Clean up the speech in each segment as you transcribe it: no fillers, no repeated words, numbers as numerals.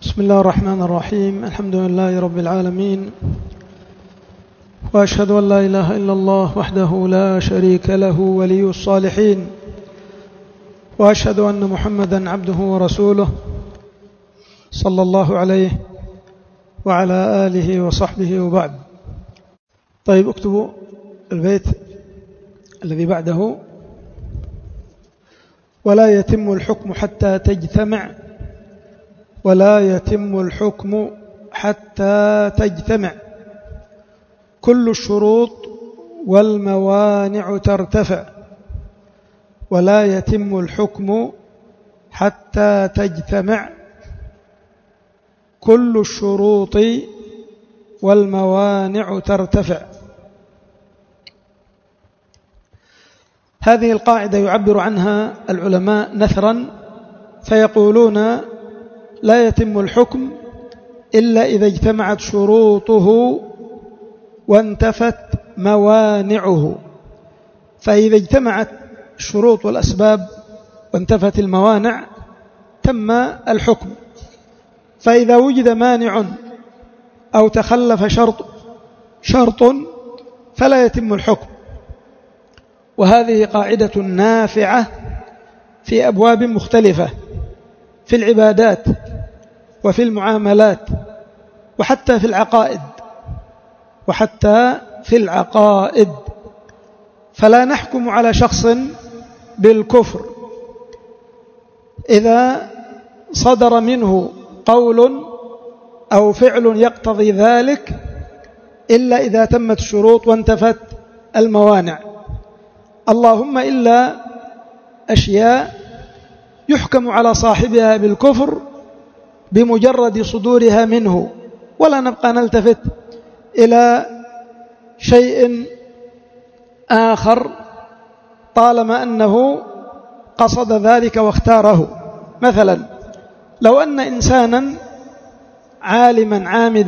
بسم الله الرحمن الرحيم. الحمد لله رب العالمين، وأشهد أن لا إله إلا الله وحده لا شريك له ولي الصالحين، وأشهد أن محمدا عبده ورسوله صلى الله عليه وعلى آله وصحبه وبعد. طيب، اكتبوا البيت الذي بعده: ولا يتم الحكم حتى تجتمع، ولا يتم الحكم حتى تجتمع كل الشروط والموانع ترتفع. ولا يتم الحكم حتى تجتمع كل الشروط والموانع ترتفع. هذه القاعدة يعبر عنها العلماء نثرا فيقولون: لا يتم الحكم إلا إذا اجتمعت شروطه وانتفت موانعه. فإذا اجتمعت الشروط والأسباب وانتفت الموانع تم الحكم. فإذا وجد مانع أو تخلف شرط فلا يتم الحكم. وهذه قاعدة نافعة في أبواب مختلفة، في العبادات وفي المعاملات وحتى في العقائد. فلا نحكم على شخص بالكفر إذا صدر منه قول أو فعل يقتضي ذلك إلا إذا تمت الشروط وانتفت الموانع، اللهم إلا أشياء يحكم على صاحبها بالكفر بمجرد صدورها منه، ولا نبقى نلتفت إلى شيء آخر طالما أنه قصد ذلك واختاره. مثلا لو أن إنسانا عالما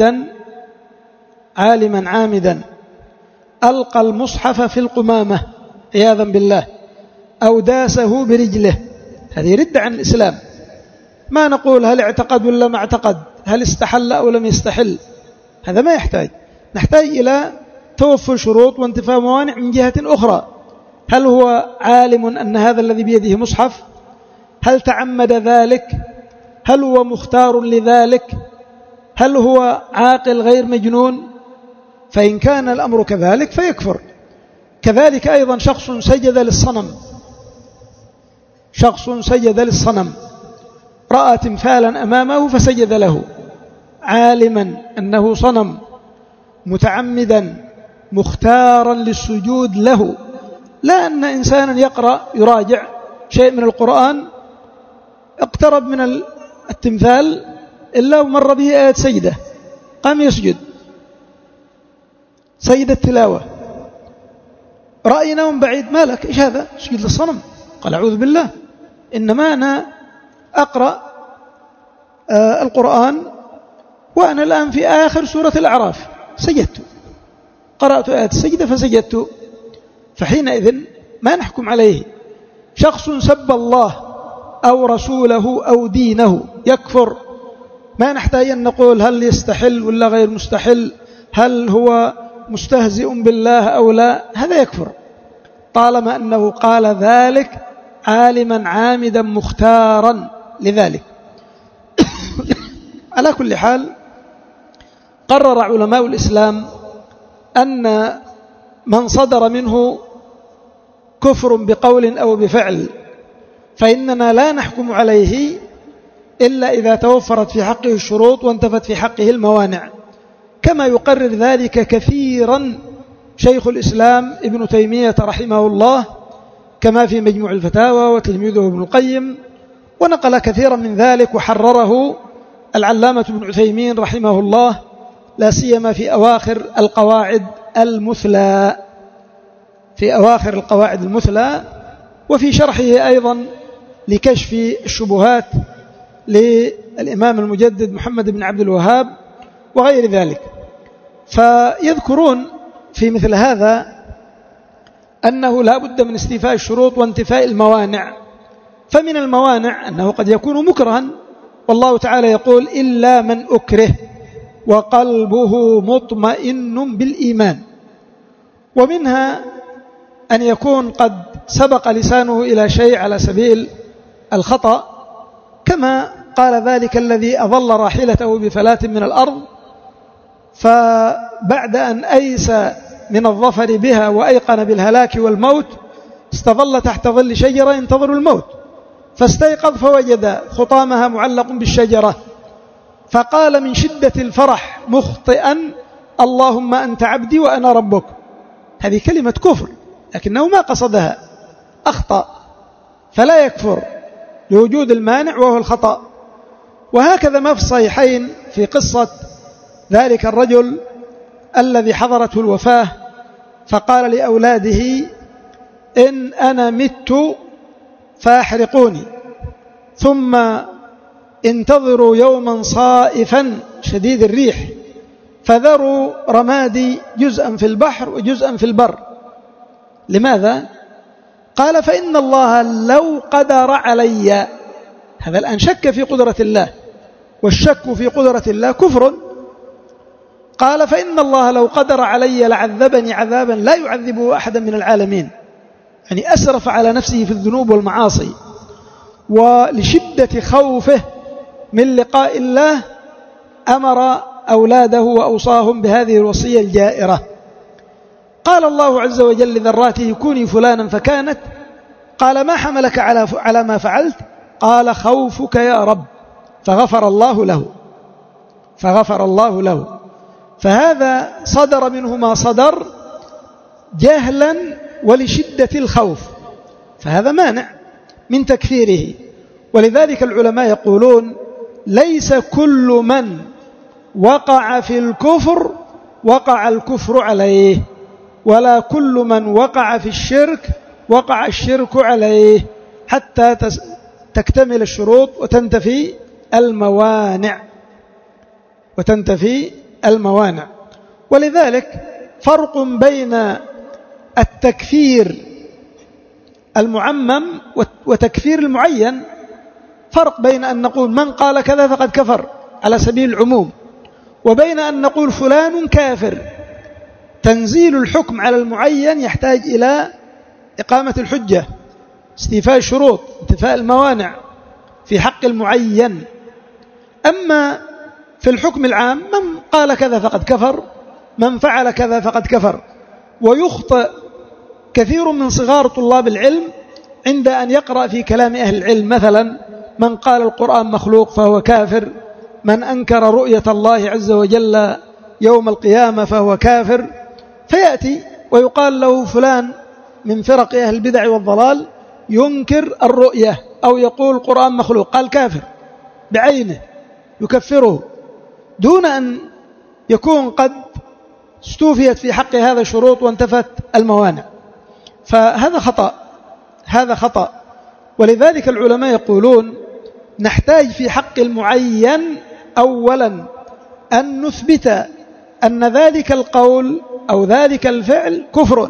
عامدا ألقى المصحف في القمامة عياذا بالله أو داسه برجله، هذه ردة عن الإسلام. ما نقول هل اعتقد ولا ما اعتقد، هل استحل أو لم يستحل، هذا ما يحتاج. نحتاج إلى توفر شروط وانتفاء موانع من جهة أخرى. هل هو عالم أن هذا الذي بيده مصحف؟ هل تعمد ذلك؟ هل هو مختار لذلك؟ هل هو عاقل غير مجنون؟ فإن كان الأمر كذلك فيكفر. كذلك أيضا شخص سجد للصنم، رأى تمثالا أمامه فسجد له، عالما أنه صنم، متعمدا مختارا للسجود له. لا أن إنسانا يراجع شيء من القرآن، اقترب من التمثال إلا ومر به آية سجدة قام يسجد سجدة التلاوة، رأينا من بعيد: ما لك، إيش هذا؟ سجد للصنم. قال: أعوذ بالله، إنما أنا أقرأ القرآن وأنا الآن في آخر سورة الأعراف، سجدت، قرأت آية السجدة فسجدت. فحينئذ ما نحكم عليه. شخص سب الله أو رسوله أو دينه يكفر، ما نحتاج أن نقول هل يستحل ولا غير مستحل، هل هو مستهزئ بالله أو لا، هذا يكفر طالما أنه قال ذلك عالما عامدا مختارا لذلك. على كل حال، قرر علماء الإسلام أن من صدر منه كفر بقول أو بفعل فإننا لا نحكم عليه إلا إذا توفرت في حقه الشروط وانتفت في حقه الموانع، كما يقرر ذلك كثيرا شيخ الإسلام ابن تيمية رحمه الله، كما في مجموع الفتاوى، وتلميذه ابن القيم، ونقل كثيرا من ذلك وحرره العلامة ابن عثيمين رحمه الله، لا سيما في أواخر القواعد المثلى، وفي شرحه أيضا لكشف الشبهات للإمام المجدد محمد بن عبد الوهاب وغير ذلك. فيذكرون في مثل هذا أنه لا بد من استيفاء الشروط وانتفاء الموانع. فمن الموانع أنه قد يكون مكرها والله تعالى يقول إلا من أكره وقلبه مطمئن بالإيمان. ومنها أن يكون قد سبق لسانه إلى شيء على سبيل الخطأ، كما قال ذلك الذي أظل راحلته بفلاة من الأرض، فبعد أن أيس من الظفر بها وأيقن بالهلاك والموت استظل تحت ظل شجرة ينتظر الموت، فاستيقظ فوجد خطامها معلق بالشجرة، فقال من شدة الفرح مخطئا: اللهم أنت عبدي وأنا ربك. هذه كلمة كفر، لكنه ما قصدها، أخطأ، فلا يكفر لوجود المانع وهو الخطأ. وهكذا ما في الصحيحين في قصة ذلك الرجل الذي حضرته الوفاة فقال لأولاده: إن أنا مت فاحرقوني، ثم انتظروا يوما صائفا شديد الريح فذروا رمادي جزءا في البحر وجزءا في البر. لماذا؟ قال: فإن الله لو قدر علي. هذا الآن شك في قدرة الله، والشك في قدرة الله كفر. قال: فإن الله لو قدر علي لعذبني عذابا لا يعذبه أحدا من العالمين. يعني أسرف على نفسه في الذنوب والمعاصي، ولشدة خوفه من لقاء الله أمر أولاده وأوصاهم بهذه الوصية الجائرة. قال الله عز وجل لذراته: كوني فلانا فكانت. قال: ما حملك على ما فعلت؟ قال: خوفك يا رب. فغفر الله له. فهذا صدر منه ما صدر جهلا ولشدة الخوف، فهذا مانع من تكفيره. ولذلك العلماء يقولون: ليس كل من وقع في الكفر وقع الكفر عليه، ولا كل من وقع في الشرك وقع الشرك عليه، حتى تكتمل الشروط وتنتفي الموانع. ولذلك فرق بين التكفير المعمم وتكفير المعين. فرق بين أن نقول من قال كذا فقد كفر على سبيل العموم، وبين أن نقول فلان كافر. تنزيل الحكم على المعين يحتاج إلى إقامة الحجة، استيفاء الشروط، انتفاء الموانع في حق المعين. أما في الحكم العام من قال كذا فقد كفر، من فعل كذا فقد كفر. ويخطئ كثير من صغار طلاب العلم عند أن يقرأ في كلام أهل العلم، مثلا من قال القرآن مخلوق فهو كافر، من أنكر رؤية الله عز وجل يوم القيامة فهو كافر. فيأتي ويقال له فلان من فرق أهل البدع والضلال ينكر الرؤية أو يقول القرآن مخلوق، قال كافر بعينه، يكفره دون أن يكون قد استوفيت في حق هذا الشروط وانتفت الموانع. فهذا خطأ. ولذلك العلماء يقولون: نحتاج في حق المعين أولا أن نثبت أن ذلك القول أو ذلك الفعل كفر،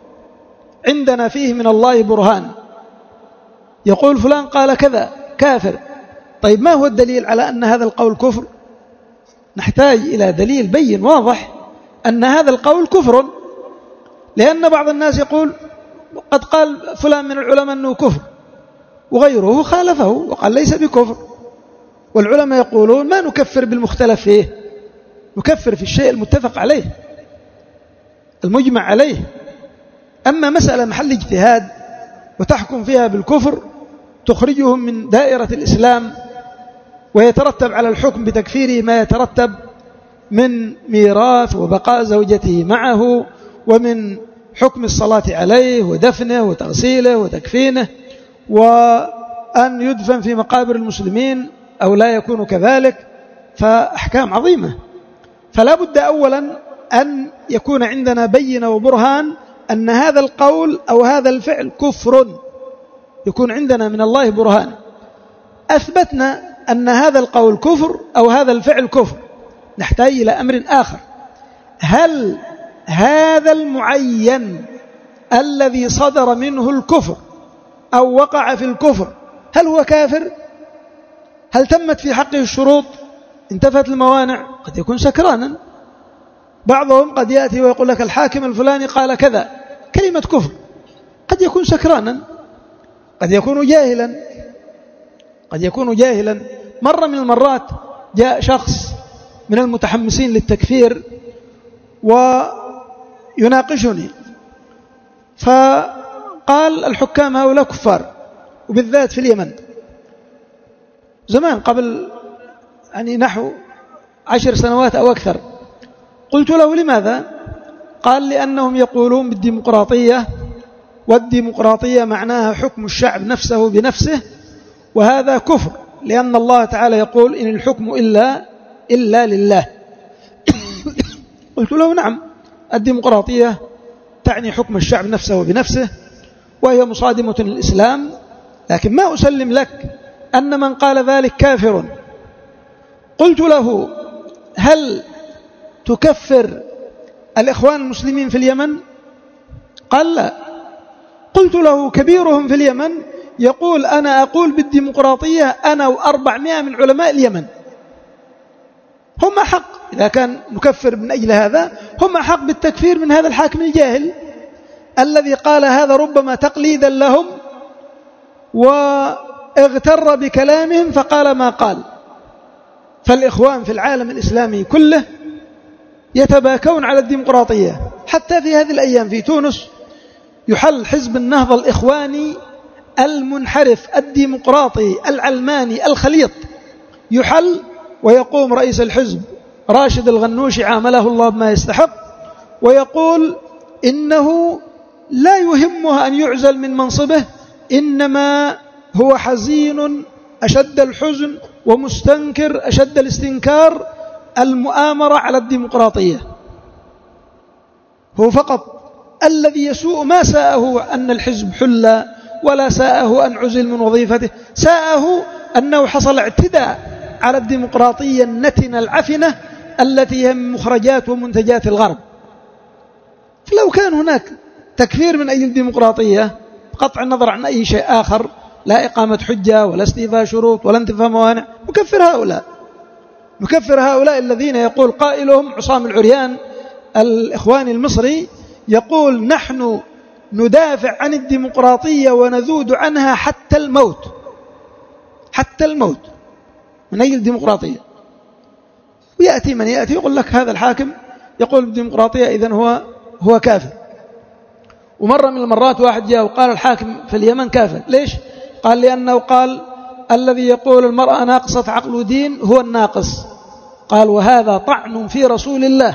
عندنا فيه من الله برهان. يقول فلان قال كذا كافر، طيب ما هو الدليل على أن هذا القول كفر؟ نحتاج إلى دليل بين واضح أن هذا القول كفر، لأن بعض الناس يقول قد قال فلان من العلماء أنه كفر، وغيره خالفه وقال ليس بكفر. والعلماء يقولون: ما نكفر بالمختلف فيه، نكفر في الشيء المتفق عليه المجمع عليه. أما مسألة محل اجتهاد وتحكم فيها بالكفر تخرجهم من دائرة الإسلام، ويترتب على الحكم بتكفيره ما يترتب من ميراث وبقاء زوجته معه، ومن حكم الصلاة عليه ودفنه وتغسيله وتكفينه، وأن يدفن في مقابر المسلمين أو لا يكون كذلك، فأحكام عظيمة. فلا بد أولا أن يكون عندنا بينة وبرهان أن هذا القول أو هذا الفعل كفر، يكون عندنا من الله برهان. أثبتنا أن هذا القول كفر أو هذا الفعل كفر، نحتاج إلى أمر آخر: هل هذا المعين الذي صدر منه الكفر أو وقع في الكفر هل هو كافر؟ هل تمت في حقه الشروط؟ انتفت الموانع؟ قد يكون سكرانا. بعضهم قد يأتي ويقول لك الحاكم الفلاني قال كذا، كلمة كفر، قد يكون سكرانا، قد يكون جاهلا، قد يكون جاهلا. مرة من المرات جاء شخص من المتحمسين للتكفير ويناقشني، فقال الحكام هؤلاء كفار، وبالذات في اليمن زمان قبل يعني نحو 10 سنوات أو أكثر. قلت له لماذا؟ قال لأنهم يقولون بالديمقراطية، والديمقراطية معناها حكم الشعب نفسه بنفسه، وهذا كفر، لأن الله تعالى يقول إن الحكم إلا لله. قلت له نعم، الديمقراطية تعني حكم الشعب نفسه بنفسه، وهي مصادمة للإسلام، لكن ما أسلم لك أن من قال ذلك كافر. قلت له هل تكفر الإخوان المسلمين في اليمن؟ قال لا. قلت له كبيرهم في اليمن يقول أنا أقول بالديمقراطية أنا و400 من علماء اليمن، هم حق، إذا كان نكفر من أجل هذا هم حق بالتكفير من هذا الحاكم الجاهل الذي قال هذا ربما تقليدا لهم واغتر بكلامهم فقال ما قال. فالإخوان في العالم الإسلامي كله يتباكون على الديمقراطية. حتى في هذه الأيام في تونس يحل حزب النهضة الإخواني المنحرف الديمقراطي العلماني الخليط، يحل ويقوم رئيس الحزب راشد الغنوشي عامله الله بما يستحق، ويقول إنه لا يهمه أن يعزل من منصبه، إنما هو حزين أشد الحزن ومستنكر أشد الاستنكار المؤامرة على الديمقراطية. هو فقط الذي يسوء ما ساءه أن الحزب حل، ولا ساءه أن عزل من وظيفته، ساءه أنه حصل اعتداء على الديمقراطية النتنة العفنة التي هي من مخرجات ومنتجات الغرب. فلو كان هناك تكفير من أجل الديمقراطية قطع النظر عن أي شيء آخر، لا إقامة حجة ولا استيفاء شروط ولا انتفاء موانع، نكفر هؤلاء الذين يقول قائلهم عصام العريان الإخواني المصري يقول نحن ندافع عن الديمقراطية ونذود عنها حتى الموت من أجل الديمقراطية. ويأتي من يأتي يقول لك هذا الحاكم يقول بالديمقراطية إذن هو كافر. ومرة من المرات واحد جاء وقال الحاكم في اليمن كافر. ليش؟ قال لأنه قال الذي يقول المرأة ناقصة عقل ودين هو الناقص. قال وهذا طعن في رسول الله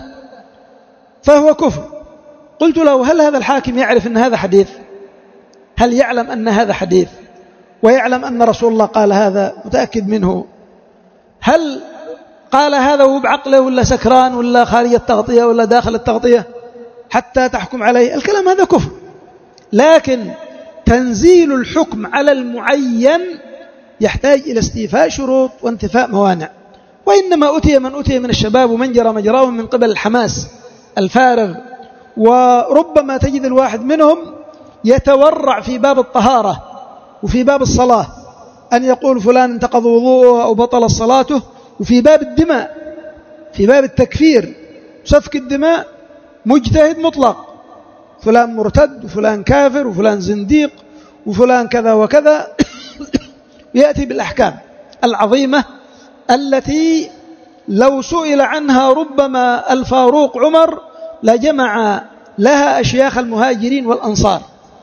فهو كفر. قلت له هل هذا الحاكم يعرف أن هذا حديث؟ هل يعلم أن هذا حديث ويعلم أن رسول الله قال هذا متأكد منه؟ هل قال هذا وهو بعقله ولا سكران ولا خارج التغطية ولا داخل التغطية حتى تحكم عليه؟ الكلام هذا كفر. لكن تنزيل الحكم على المعين يحتاج إلى استيفاء شروط وانتفاء موانع. وإنما أتي من أتي من الشباب ومن جرى مجراهم من قبل الحماس الفارغ، وربما تجد الواحد منهم يتورع في باب الطهارة وفي باب الصلاة أن يقول فلان انتقض وضوءه أو بطل صلاته، وفي باب الدماء في باب التكفير سفك الدماء مجتهد مطلق، فلان مرتد وفلان كافر وفلان زنديق وفلان كذا وكذا. يأتي بالأحكام العظيمة التي لو سئل عنها ربما الفاروق عمر لجمع لها أشياخ المهاجرين والأنصار،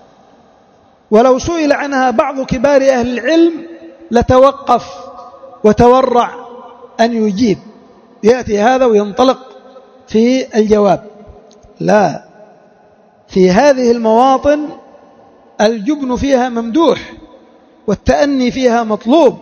ولو سئل عنها بعض كبار أهل العلم لتوقف وتورع أن يجيب. يأتي هذا وينطلق في الجواب. لا، في هذه المواطن الجبن فيها ممدوح، والتأني فيها مطلوب،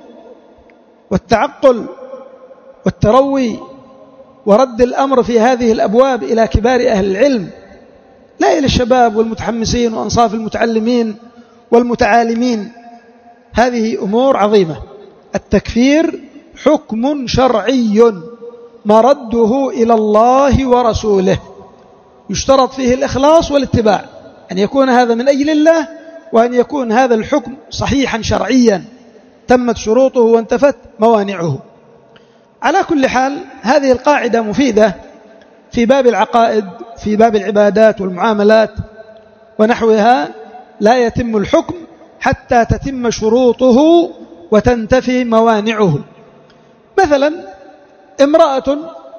والتعقل والتروي ورد الأمر في هذه الأبواب إلى كبار أهل العلم، لا إلى الشباب والمتحمسين وأنصاف المتعلمين والمتعالمين. هذه أمور عظيمة. التكفير حكم شرعي مرده إلى الله ورسوله، يشترط فيه الإخلاص والاتباع، أن يكون هذا من أجل الله، وأن يكون هذا الحكم صحيحا شرعيا تمت شروطه وانتفت موانعه. على كل حال هذه القاعدة مفيدة في باب العقائد، في باب العبادات والمعاملات ونحوها. لا يتم الحكم حتى تتم شروطه وتنتفي موانعه. مثلا امرأة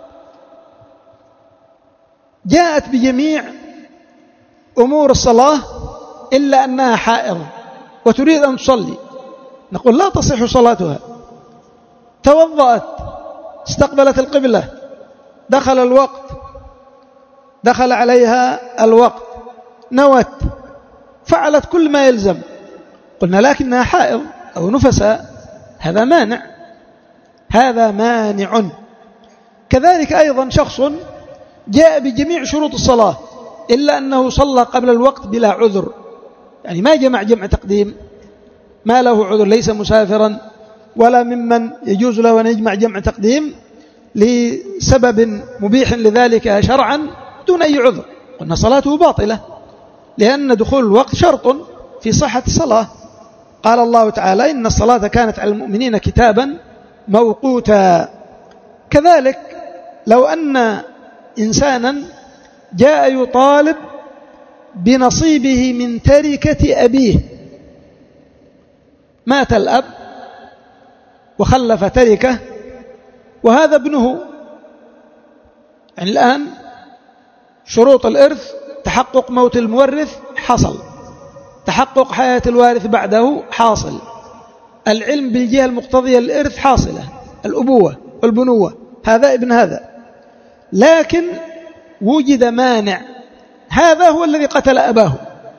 جاءت بجميع أمور الصلاة إلا أنها حائض وتريد أن تصلي، نقول لا تصح صلاتها. توضأت، استقبلت القبلة، دخل الوقت، دخل عليها الوقت، نوت، فعلت كل ما يلزم، قلنا لكنها حائض أو نفساء، هذا مانع، هذا مانع. كذلك أيضا شخص جاء بجميع شروط الصلاة إلا أنه صلى قبل الوقت بلا عذر، يعني ما جمع تقديم، ما له عذر، ليس مسافرا ولا ممن يجوز له أن يجمع جمع تقديم لسبب مبيح لذلك شرعا دون أي عذر، قلنا صلاته باطلة، لأن دخول الوقت شرط في صحة الصلاة. قال الله تعالى إن الصلاة كانت على المؤمنين كتابا موقوتا. كذلك لو أن إنسانا جاء يطالب بنصيبه من تركة أبيه، مات الأب وخلف تركة وهذا ابنه، يعني الآن شروط الإرث تحقق موت المورث حصل، تحقق حياة الوارث بعده حاصل، العلم بالجهة المقتضية للإرث حاصلة، الأبوة والبنوة، هذا ابن هذا، لكن وجد مانع، هذا هو الذي قتل أباه،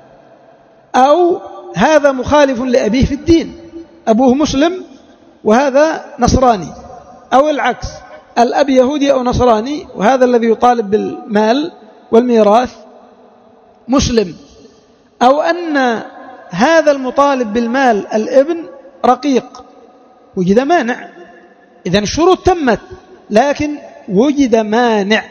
أو هذا مخالف لأبيه في الدين، أبوه مسلم وهذا نصراني، أو العكس، الأب يهودي أو نصراني وهذا الذي يطالب بالمال والميراث مسلم، أو أن هذا المطالب بالمال الابن رقيق، وجد مانع. إذن الشروط تمت لكن وجد مانع.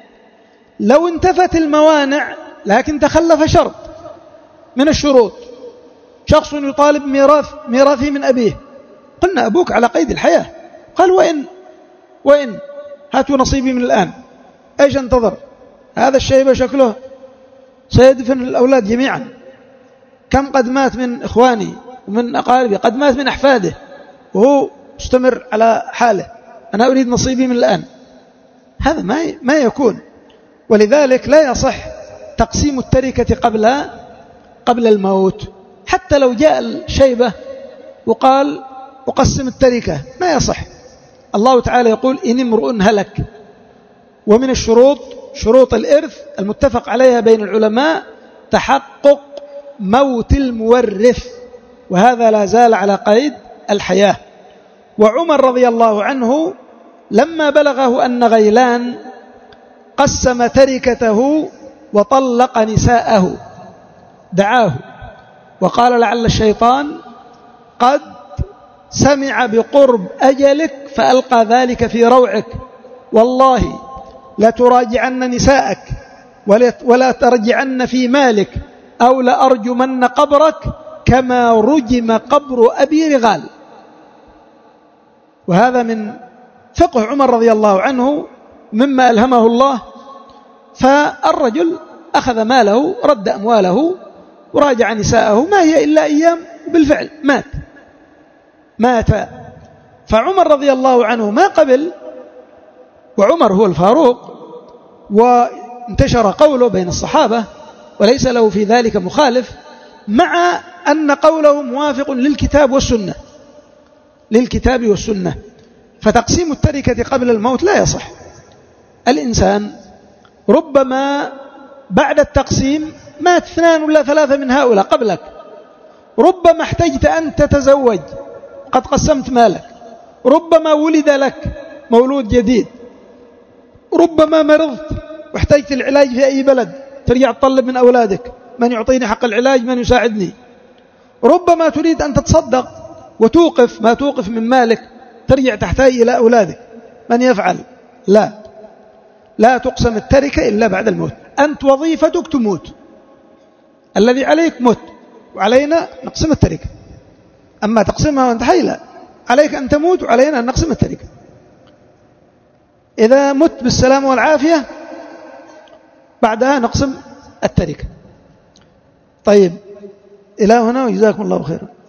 لو انتفت الموانع لكن تخلف شرط من الشروط، شخص يطالب ميراثه من أبيه، قلنا أبوك على قيد الحياة، قال وإن هاتوا نصيبي من الآن، إيش انتظر؟ هذا الشيبة شكله سيدفن الأولاد جميعا، كم قد مات من إخواني ومن أقاربي، قد مات من أحفاده وهو مستمر على حاله، أنا أريد نصيبي من الآن. هذا ما يكون، ولذلك لا يصح تقسيم التركة قبل الموت، حتى لو جاء الشيبة وقال أقسم التركة ما يصح. الله تعالى يقول إن امرؤ هلك، ومن الشروط شروط الإرث المتفق عليها بين العلماء تحقق موت المورث، وهذا لا زال على قيد الحياة. وعمر رضي الله عنه لما بلغه أن غيلان قسم تركته وطلق نساءه دعاه وقال لعل الشيطان قد سمع بقرب أجلك فألقى ذلك في روعك، والله لتراجعن نساءك ولا ترجعن في مالك أو لأرجمن قبرك كما رجم قبر أبي رغال. وهذا من فقه عمر رضي الله عنه مما ألهمه الله. فالرجل أخذ ماله، رد أمواله، وراجع نساءه، ما هي إلا أيام، بالفعل مات. فعمر رضي الله عنه ما قبل، وعمر هو الفاروق، وانتشر قوله بين الصحابة وليس له في ذلك مخالف، مع أن قوله موافق للكتاب والسنة. فتقسيم التركة قبل الموت لا يصح. الإنسان ربما بعد التقسيم مات 2 ولا 3 من هؤلاء قبلك، ربما احتجت أن تتزوج قد قسمت مالك، ربما ولد لك مولود جديد، ربما مرضت واحتجت العلاج في أي بلد، ترجع تطلب من أولادك من يعطيني حق العلاج، من يساعدني، ربما تريد أن تتصدق وتوقف ما توقف من مالك، ترجع تحتاج إلى أولادك، من يفعل؟ لا تقسم التركة إلا بعد الموت. أنت وظيفتك تموت، الذي عليك موت، وعلينا نقسم التركة، أما تقسمها وانت حي لا. عليك أن تموت وعلينا أن نقسم التركة. إذا مت بالسلام والعافية بعدها نقسم التركة. طيب إلى هنا وجزاكم الله خيرا.